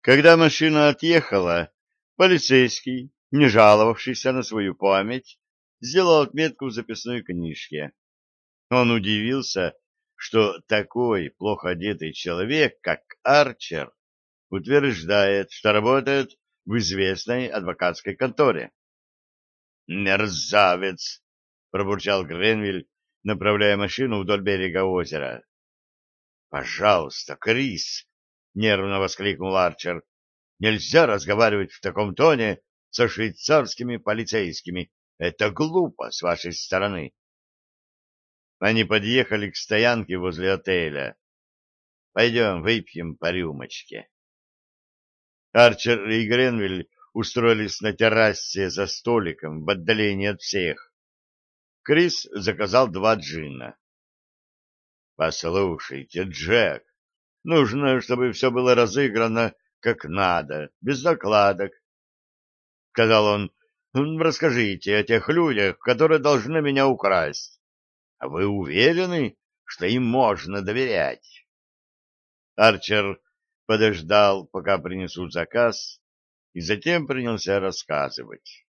Когда машина отъехала, полицейский, не жаловавшийся на свою память, сделал отметку в записной книжке. Он удивился, что такой плохо одетый человек, как Арчер, утверждает, что работает в известной адвокатской конторе. «Мерзавец!» — пробурчал Гренвиль, направляя машину вдоль берега озера. «Пожалуйста, Крис!» — нервно воскликнул Арчер. «Нельзя разговаривать в таком тоне со швейцарскими полицейскими. Это глупо с вашей стороны». Они подъехали к стоянке возле отеля. «Пойдем, выпьем по рюмочке». Арчер и Гренвиль устроились на террасе за столиком в отдалении от всех. Крис заказал 2 джина. «Послушайте, Джек, нужно, чтобы все было разыграно как надо, без накладок», — сказал он. «Расскажите о тех людях, которые должны меня украсть. А вы уверены, что им можно доверять?» Арчер подождал, пока принесут заказ, и затем принялся рассказывать.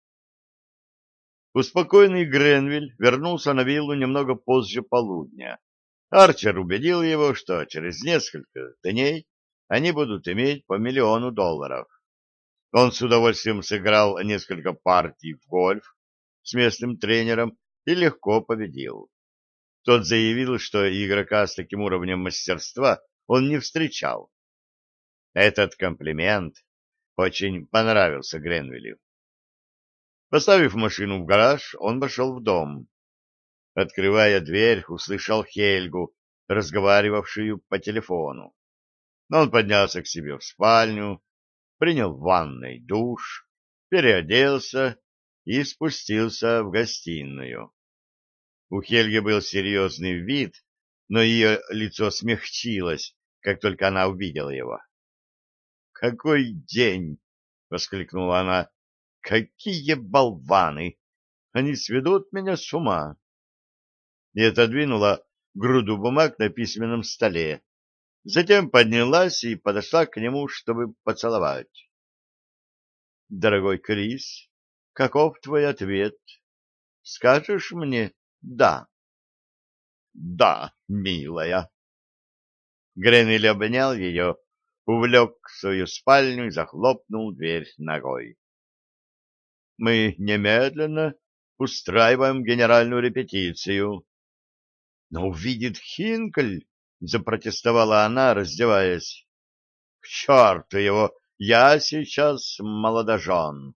Успокоенный Гренвиль вернулся на виллу немного позже полудня. Арчер убедил его, что через несколько дней они будут иметь по $1 000 000. Он с удовольствием сыграл несколько партий в гольф с местным тренером и легко победил. Тот заявил, что игрока с таким уровнем мастерства он не встречал. Этот комплимент очень понравился Гренвиллю. Поставив машину в гараж, он вошел в дом. Открывая дверь, услышал Хельгу, разговаривавшую по телефону. Он поднялся к себе в спальню, принял в ванной душ, переоделся и спустился в гостиную. У Хельги был серьезный вид, но ее лицо смягчилось, как только она увидела его. «Какой день!» — воскликнула она. «Какие болваны! Они сведут меня с ума!» И отодвинула груду бумаг на письменном столе. Затем поднялась и подошла к нему, чтобы поцеловать. «Дорогой Крис, каков твой ответ? Скажешь мне «да»?» «Да, милая». Гренвиль обнял ее, увлек в свою спальню и захлопнул дверь ногой. «Мы немедленно устраиваем генеральную репетицию». «Но увидит Хинкель!» — запротестовала она, раздеваясь. «К черту его! Я сейчас молодожен!»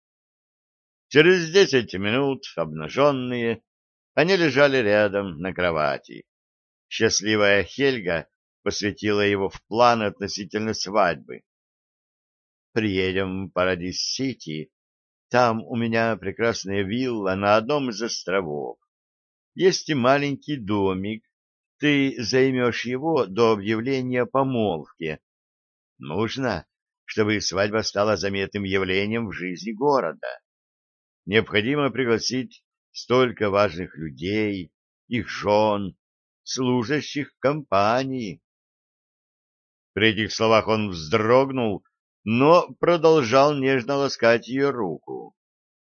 Через 10 минут, обнаженные, они лежали рядом на кровати. Счастливая Хельга посвятила его в планы относительно свадьбы. «Приедем в Парадис-Сити. Там у меня прекрасная вилла на одном из островов. Есть и маленький домик. Ты займешь его до объявления о помолвке. Нужно, чтобы свадьба стала заметным явлением в жизни города. Необходимо пригласить столько важных людей, их жен, служащих компании». При этих словах он вздрогнул, но продолжал нежно ласкать ее руку.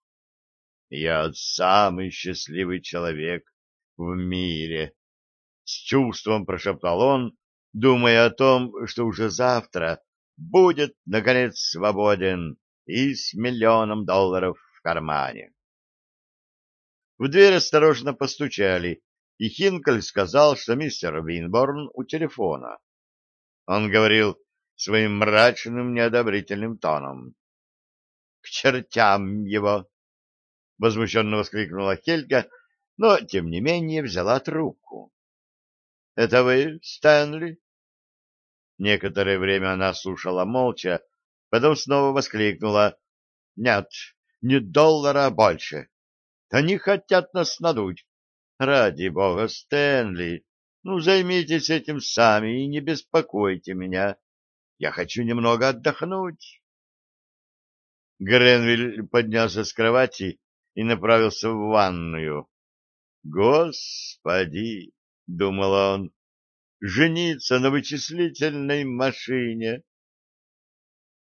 «Я самый счастливый человек в мире», — с чувством прошептал он, думая о том, что уже завтра будет, наконец, свободен и с $1 000 000 в кармане. В дверь осторожно постучали, и Хинкель сказал, что мистер Винборн у телефона. Он говорил своим мрачным, неодобрительным тоном. — К чертям его! — возмущенно воскликнула Хельга, но, тем не менее, взяла трубку. — Это вы, Стэнли? Некоторое время она слушала молча, потом снова воскликнула. — Нет, не $1, а больше. Они хотят нас надуть. Ради бога, Стэнли, ну, займитесь этим сами и не беспокойте меня. Я хочу немного отдохнуть. Гренвиль поднялся с кровати и направился в ванную. «Господи!» — думал он. «Жениться на вычислительной машине!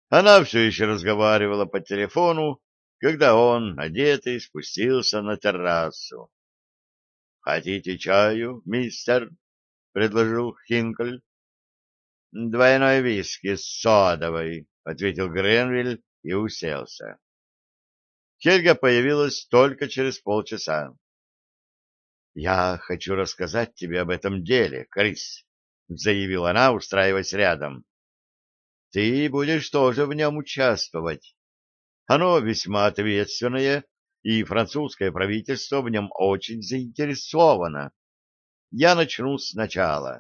Она все еще разговаривала по телефону, когда он, одетый, спустился на террасу. — Хотите чаю, мистер? — предложил Хинкель. — Двойной виски с содовой, — ответил Гренвиль и уселся. Хельга появилась только через полчаса. — Я хочу рассказать тебе об этом деле, Крис, — заявила она, устраиваясь рядом. — Ты будешь тоже в нем участвовать. Оно весьма ответственное, и французское правительство в нем очень заинтересовано. Я начну сначала.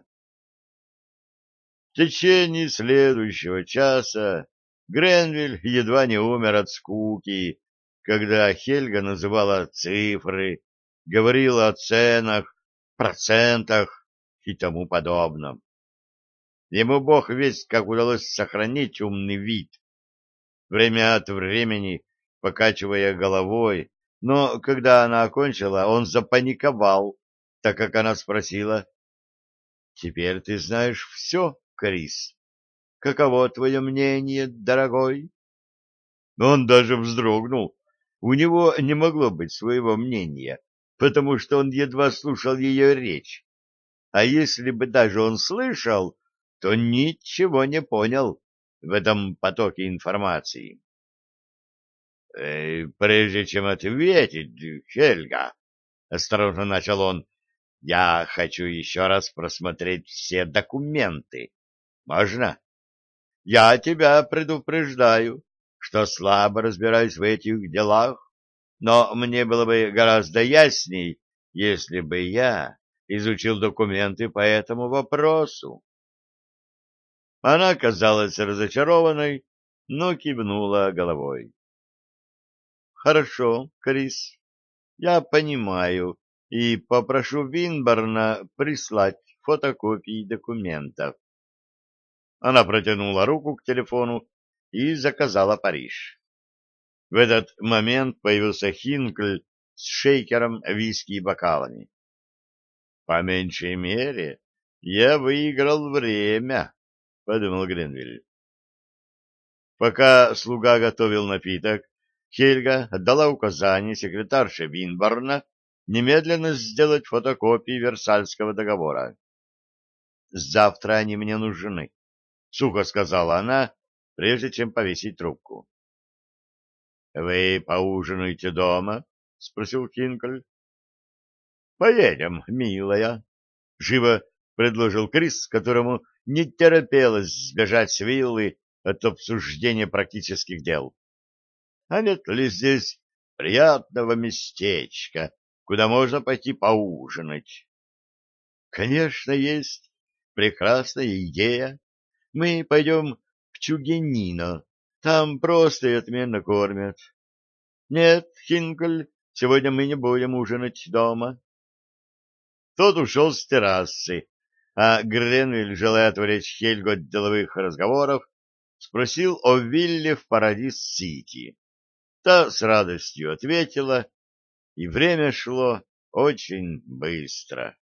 В течение следующего часа Гренвиль едва не умер от скуки, когда Хельга называла цифры, говорила о ценах, процентах и тому подобном. Ему бог весть, как удалось сохранить умный вид, время от времени покачивая головой, но когда она окончила, он запаниковал, так как она спросила: «Теперь ты знаешь все, Крис? Каково твое мнение, дорогой?» Он даже вздрогнул. У него не могло быть своего мнения, потому что он едва слушал ее речь. А если бы даже он слышал, то ничего не понял в этом потоке информации. Прежде чем ответить, Хельга, — осторожно начал он, — я хочу еще раз просмотреть все документы. Можно? Я тебя предупреждаю, что слабо разбираюсь в этих делах, но мне было бы гораздо ясней, если бы я изучил документы по этому вопросу. Она казалась разочарованной, но кивнула головой. Хорошо, Крис, я понимаю и попрошу Винборна прислать фотокопии документов. Она протянула руку к телефону и заказала Париж. В этот момент появился Хинкль с шейкером, виски и бокалами. По меньшей мере, я выиграл время, — подумал Гренвиль. Пока слуга готовил напиток, Хельга отдала указание секретарше Винборна немедленно сделать фотокопии Версальского договора. «Завтра они мне нужны», — сухо сказала она, прежде чем повесить трубку. «Вы поужинаете дома?» — спросил Хинкель. «Поедем, милая», — живо предложил Крис, которому не терпелось сбежать с виллы от обсуждения практических дел. «А нет ли здесь приятного местечка, куда можно пойти поужинать?» «Конечно, есть. Прекрасная идея. Мы пойдем к Чугенино. Там просто и отменно кормят. Нет, Хинкель, сегодня мы не будем ужинать дома». Тот ушел с террасы, а Гренвиль, желая отвлечь Хельгу от деловых разговоров, спросил о вилле в Парадис-Сити. Та с радостью ответила, и время шло очень быстро.